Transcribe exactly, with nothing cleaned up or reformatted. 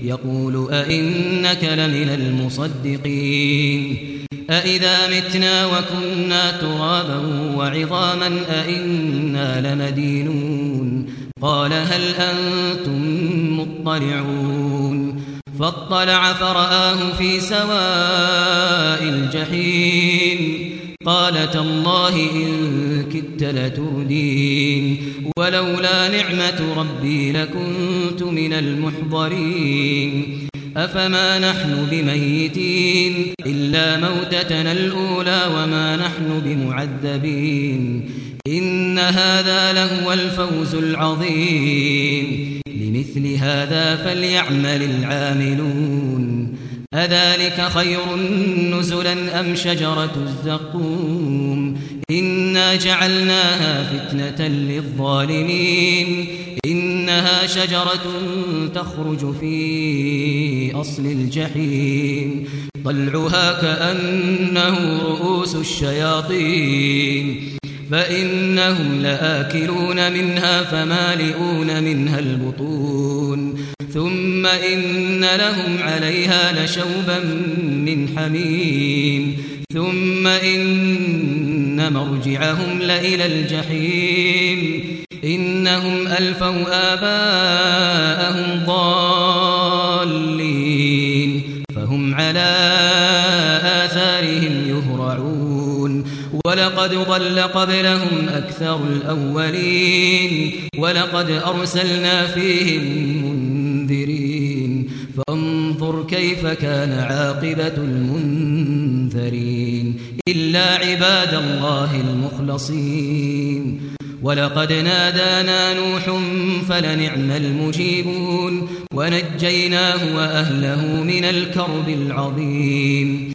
يقول أئنك لمن المصدقين أئذا متنا وكنا ترابا وعظاما أئنا لمدينون قال هل أنتم مطلعون فاطلع فرآه في سواء الجحيم قال تالله إن كدت لتردين ولولا نعمة ربي لكنت من المحضرين أفما نحن بميتين إلا موتتنا الأولى وما نحن بمعذبين إن هذا لهو الفوز العظيم لمثل هذا فليعمل العاملون أذلك خير نزلا أم شجرة الزقوم إنا جعلناها فتنة للظالمين إنها شجرة تخرج في أصل الجحيم طلعها كأنه رؤوس الشياطين فإنهم لآكلون منها فمالئون منها البطون ثم إن لهم عليها لشوبا من حميم ثم إن مرجعهم لإلى الجحيم إنهم ألفوا آباءهم ضالين فهم على آثارهم يهرعون ولقد ضل قبلهم أكثر الأولين ولقد أرسلنا فيهم منذرين فانظر كيف كان عاقبة المنذرين إلا عباد الله المخلصين ولقد نادانا نوح فلنعم المجيبون ونجيناه وأهله من الكرب العظيم